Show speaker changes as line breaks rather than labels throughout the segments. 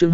chương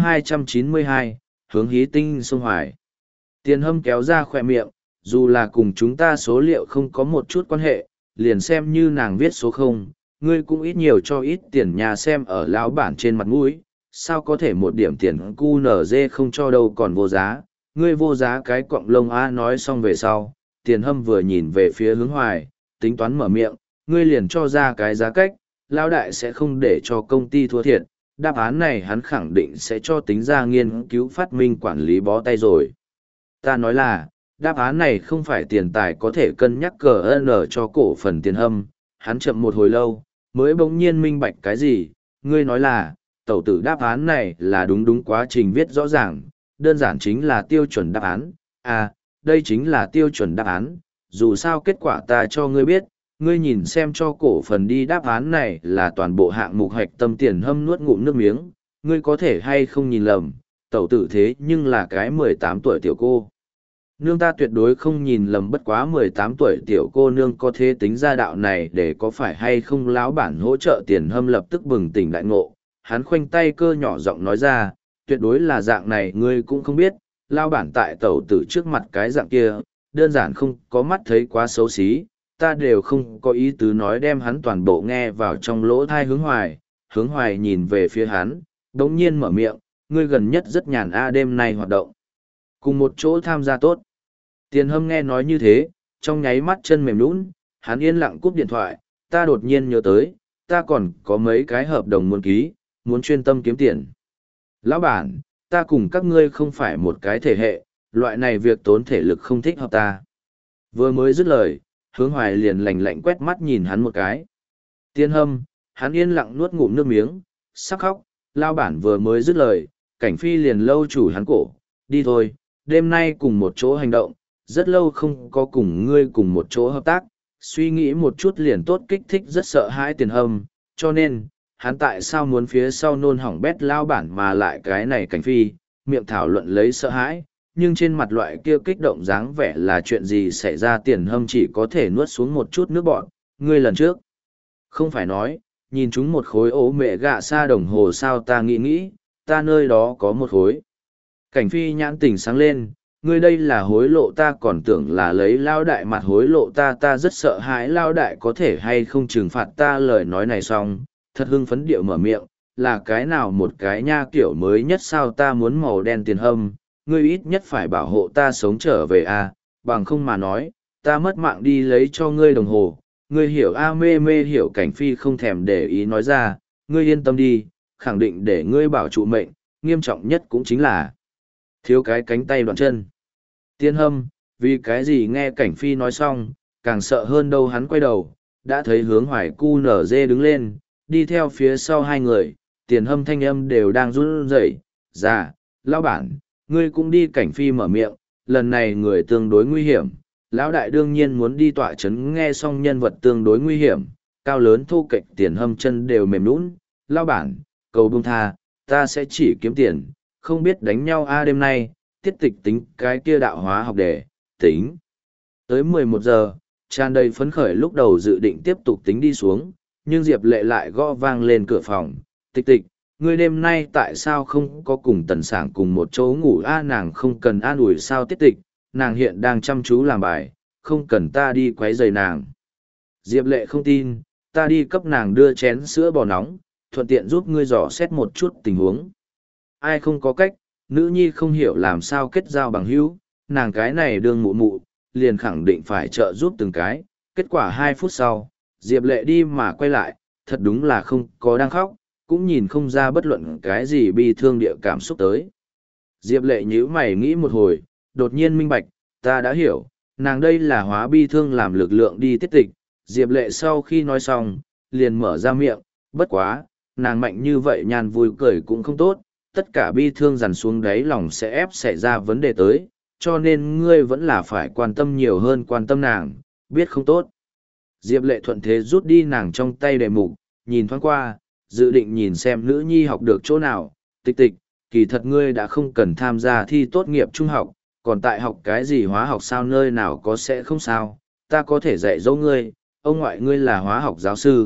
292, hướng hí tinh sông Hoài. Tiền Hâm kéo ra khỏe miệng, dù là cùng chúng ta số liệu không có một chút quan hệ, liền xem như nàng viết số 0, ngươi cũng ít nhiều cho ít tiền nhà xem ở lão bản trên mặt mũi, sao có thể một điểm tiền QNZ không cho đâu còn vô giá, ngươi vô giá cái cọng lông A. Nói xong về sau, Tiền Hâm vừa nhìn về phía Hướng Hoài, tính toán mở miệng, ngươi liền cho ra cái giá cách, lão đại sẽ không để cho công ty thua thiệt, đáp án này hắn khẳng định sẽ cho tính ra nghiên cứu phát minh quản lý bó tay rồi. Ta nói là, đáp án này không phải tiền tài có thể cân nhắc cờ n cho cổ phần Tiền Hâm, hắn chậm một hồi lâu, mới bỗng nhiên minh bạch cái gì, ngươi nói là, tẩu tử đáp án này là đúng quá trình viết rõ ràng, đơn giản chính là tiêu chuẩn đáp án, à, đây chính là tiêu chuẩn đáp án, dù sao kết quả ta cho ngươi biết, ngươi nhìn xem cho cổ phần đi đáp án này là toàn bộ hạng mục hạch tâm. Tiền Hâm nuốt ngụm nước miếng, ngươi có thể hay không nhìn lầm, tẩu tử thế nhưng là cái 18 tuổi tiểu cô. Nương ta tuyệt đối không nhìn lầm, bất quá 18 tuổi tiểu cô nương có thế tính ra đạo này để có phải hay không lão bản hỗ trợ. Tiền Hâm lập tức bừng tỉnh đại ngộ, hắn khoanh tay cơ nhỏ giọng nói ra, tuyệt đối là dạng này ngươi cũng không biết, lão bản tại tẩu tử trước mặt cái dạng kia, đơn giản không có mắt thấy quá xấu xí, ta đều không có ý tứ nói đem hắn toàn bộ nghe vào trong lỗ thai Hướng Hoài nhìn về phía hắn, đống nhiên mở miệng, ngươi gần nhất rất nhàn đêm nay hoạt động. Cùng một chỗ tham gia tốt. Tiền Hâm nghe nói như thế, trong nháy mắt chân mềm nhũn, hắn yên lặng cúp điện thoại, ta đột nhiên nhớ tới, ta còn có mấy cái hợp đồng muốn ký, muốn chuyên tâm kiếm tiền. Lão bản, ta cùng các ngươi không phải một cái thể hệ, loại này việc tốn thể lực không thích hợp ta. Vừa mới dứt lời, Hướng Hoài liền lạnh lạnh quét mắt nhìn hắn một cái. Tiền Hâm, hắn yên lặng nuốt ngụm nước miếng, sắp khóc, lão bản vừa mới dứt lời, Cảnh Phi liền lâu chủ hắn cổ, đi thôi, đêm nay cùng một chỗ hành động, rất lâu không có cùng ngươi cùng một chỗ hợp tác, suy nghĩ một chút liền tốt, kích thích rất sợ hãi Tiền Hâm, cho nên, hắn tại sao muốn phía sau nôn hỏng bét lao bản mà lại cái này Cảnh Phi, miệng thảo luận lấy sợ hãi, nhưng trên mặt loại kia kích động dáng vẻ là chuyện gì xảy ra. Tiền Hâm chỉ có thể nuốt xuống một chút nước bọt, ngươi lần trước, không phải nói, nhìn chúng một khối ố mẹ gạ xa đồng hồ sao, ta nghĩ, ta nơi đó có một khối. Cảnh Phi nhãn tỉnh sáng lên, ngươi đây là hối lộ ta, còn tưởng là lấy lao đại mặt hối lộ ta, ta rất sợ hãi lao đại có thể hay không trừng phạt ta. Lời nói này xong, thật hưng phấn điệu mở miệng, là cái nào một cái nha kiểu mới nhất sao, ta muốn màu đen. Tiền Hâm, ngươi ít nhất phải bảo hộ ta sống trở về bằng không mà nói, ta mất mạng đi lấy cho ngươi đồng hồ, ngươi hiểu mê hiểu. Cảnh Phi không thèm để ý nói ra, ngươi yên tâm đi, khẳng định để ngươi bảo trụ mệnh, nghiêm trọng nhất cũng chính là thiếu cái cánh tay đoạn chân. Tiền Hâm, vì cái gì nghe Cảnh Phi nói xong, càng sợ hơn đâu, hắn quay đầu, đã thấy Hướng Hoài QNZ đứng lên, đi theo phía sau hai người. Tiền Hâm thanh âm đều đang run rẩy, dạ, lão bản, ngươi cũng đi. Cảnh Phi mở miệng, lần này người tương đối nguy hiểm, lão đại đương nhiên muốn đi tọa chấn. Nghe xong nhân vật tương đối nguy hiểm, cao lớn thô kệch, Tiền Hâm chân đều mềm nhũn, lão bản, cầu buông tha, ta sẽ chỉ kiếm tiền, không biết đánh nhau đêm nay, tiết tịch tính cái kia đạo hóa học đề, tính. Tới 11 giờ, tràn đầy phấn khởi, lúc đầu dự định tiếp tục tính đi xuống, nhưng Diệp Lệ lại gõ vang lên cửa phòng, tịch tịch, ngươi đêm nay tại sao không có cùng Tần Sảng cùng một chỗ ngủ nàng không cần an ủi sao tiết tịch, nàng hiện đang chăm chú làm bài, không cần ta đi quấy rầy nàng. Diệp Lệ không tin, ta đi cấp nàng đưa chén sữa bò nóng, thuận tiện giúp ngươi dò xét một chút tình huống. Ai không có cách, nữ nhi không hiểu làm sao kết giao bằng hữu, nàng cái này đương mụ mụ, liền khẳng định phải trợ giúp từng cái. Kết quả 2 phút sau, Diệp Lệ đi mà quay lại, thật đúng là không có đang khóc, cũng nhìn không ra bất luận cái gì bi thương địa cảm xúc tới. Diệp Lệ nhíu mày nghĩ một hồi, đột nhiên minh bạch, ta đã hiểu, nàng đây là hóa bi thương làm lực lượng đi tiết tịch. Diệp Lệ sau khi nói xong, liền mở ra miệng, bất quá, nàng mạnh như vậy nhàn vui cười cũng không tốt, tất cả bi thương dằn xuống đáy lòng sẽ ép xảy ra vấn đề tới, cho nên ngươi vẫn là phải quan tâm nhiều hơn quan tâm nàng, biết không tốt. Diệp Lệ thuận thế rút đi nàng trong tay đề mục, nhìn thoáng qua, dự định nhìn xem nữ nhi học được chỗ nào. Tịch tịch, kỳ thật ngươi đã không cần tham gia thi tốt nghiệp trung học, còn tại học cái gì hóa học sao, nơi nào có sẽ không sao, ta có thể dạy dỗ ngươi, ông ngoại ngươi là hóa học giáo sư,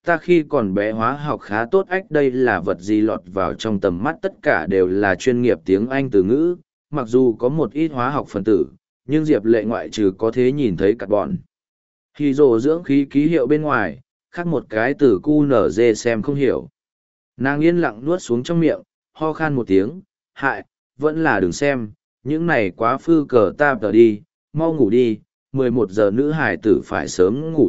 ta khi còn bé hóa học khá tốt ách đây là vật gì lọt vào trong tầm mắt tất cả đều là chuyên nghiệp tiếng Anh từ ngữ, mặc dù có một ít hóa học phân tử, nhưng Diệp Lệ ngoại trừ có thế nhìn thấy carbon. Hydro dưỡng khí ký hiệu bên ngoài, khác một cái từ QNZ xem không hiểu. Nàng yên lặng nuốt xuống trong miệng, ho khan một tiếng, hại, vẫn là đừng xem, những này quá phư cờ ta tờ đi, mau ngủ đi, 11 giờ nữ hải tử phải sớm ngủ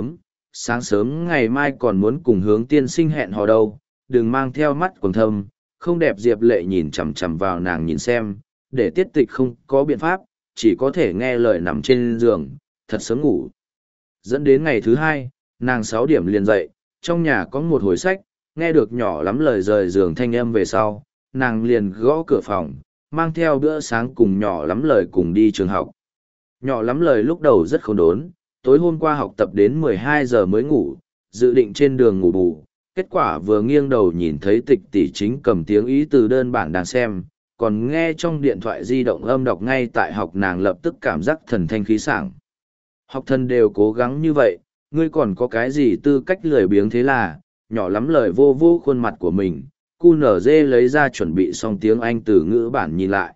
sáng sớm ngày mai còn muốn cùng hướng tiên sinh hẹn hò đâu, đừng mang theo mắt quầng thâm, không đẹp. Diệp Lệ nhìn chằm chằm vào nàng nhìn xem, để tiết tịch không có biện pháp, chỉ có thể nghe lời nằm trên giường, thật sớm ngủ. Dẫn đến ngày thứ hai, nàng 6 điểm liền dậy, trong nhà có một hồi sách, nghe được nhỏ lắm lời rời giường thanh âm về sau, nàng liền gõ cửa phòng, mang theo bữa sáng cùng nhỏ lắm lời cùng đi trường học. Nhỏ lắm lời lúc đầu rất khốn đốn, tối hôm qua học tập đến 12 giờ mới ngủ, dự định trên đường ngủ bù, kết quả vừa nghiêng đầu nhìn thấy Tịch tỷ chính cầm tiếng ý từ đơn bản đang xem, còn nghe trong điện thoại di động âm đọc ngay tại học, nàng lập tức cảm giác thần thanh khí sảng. Học thần đều cố gắng như vậy, ngươi còn có cái gì tư cách lười biếng thế là, nhỏ lắm lời vô vô khuôn mặt của mình, QNZ lấy ra chuẩn bị xong tiếng Anh từ ngữ bản nhìn lại.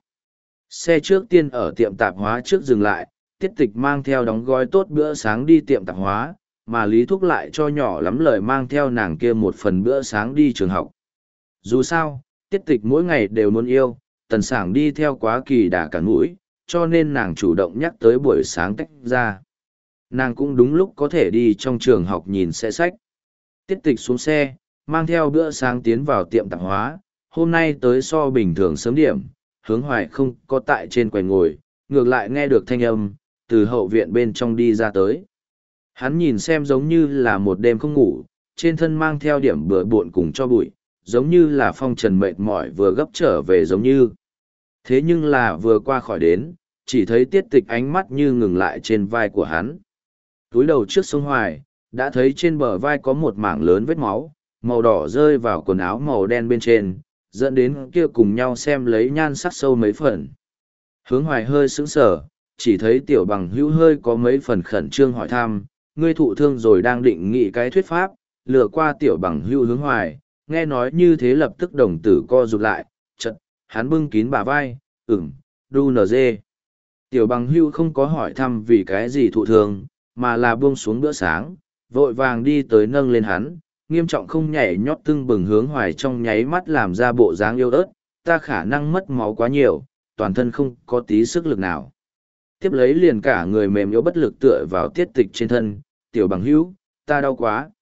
Xe trước tiên ở tiệm tạp hóa trước dừng lại, tiết tịch mang theo đóng gói tốt bữa sáng đi tiệm tạp hóa, mà Lý Thúc lại cho nhỏ lắm lời mang theo nàng kia một phần bữa sáng đi trường học. Dù sao, tiết tịch mỗi ngày đều muốn yêu, tần sảng đi theo quá kỳ đà cả mũi, cho nên nàng chủ động nhắc tới buổi sáng tách ra. Nàng cũng đúng lúc có thể đi trong trường học nhìn xe sách. Tiết tịch xuống xe, mang theo bữa sáng tiến vào tiệm tạp hóa, hôm nay tới so bình thường sớm điểm, Hướng Hoài không có tại trên quầy ngồi, ngược lại nghe được thanh âm, từ hậu viện bên trong đi ra tới. Hắn nhìn xem giống như là một đêm không ngủ, trên thân mang theo điểm bừa bộn cùng cho bụi, giống như là phong trần mệt mỏi vừa gấp trở về giống như. Thế nhưng là vừa qua khỏi đến, chỉ thấy tiết tịch ánh mắt như ngừng lại trên vai của hắn. Túi đầu trước sông Hoài, đã thấy trên bờ vai có một mảng lớn vết máu, màu đỏ rơi vào quần áo màu đen bên trên, dẫn đến kia cùng nhau xem lấy nhan sắc sâu mấy phần. Hướng Hoài hơi sững sờ, chỉ thấy tiểu bằng hữu hơi có mấy phần khẩn trương hỏi thăm, ngươi thụ thương rồi đang định nghị cái thuyết pháp, lừa qua tiểu bằng hữu Hướng Hoài, nghe nói như thế lập tức đồng tử co rụt lại, chật, hắn bưng kín bả vai, đu nz. Tiểu bằng hữu không có hỏi thăm vì cái gì thụ thương, mà là buông xuống bữa sáng, vội vàng đi tới nâng lên hắn, nghiêm trọng không nhảy nhót tưng bừng Hướng Hoài trong nháy mắt làm ra bộ dáng yêu ớt, ta khả năng mất máu quá nhiều, toàn thân không có tí sức lực nào. Tiếp lấy liền cả người mềm yếu bất lực tựa vào tiết tịch trên thân, tiểu bằng hữu, ta đau quá.